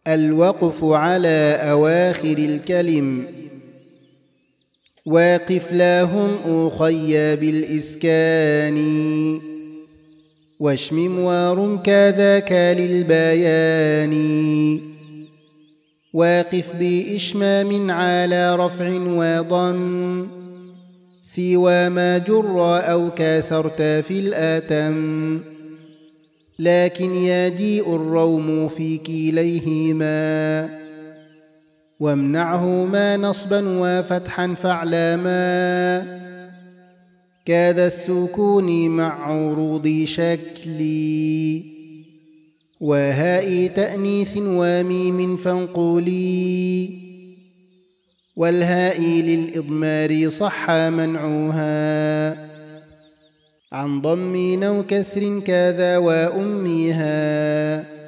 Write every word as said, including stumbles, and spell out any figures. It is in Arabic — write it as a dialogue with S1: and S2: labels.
S1: الوقف على أواخر الكلم. واقف لهم أخي بالإسكان، واشمم وار كذاك للبيان. واقف بإشمام على رفع وضم، سوى ما جر أو كسرت في الآتم. لكن يجيء الروم في كليهما، وامنعهما نصبا وفتحا فاعلما. كذا السكون مع عروض شكلي، وهاء تأنيث وميم فانقلي. والهاء للإضمار صح منعها، عن ضم أو كسر كذا وأمها.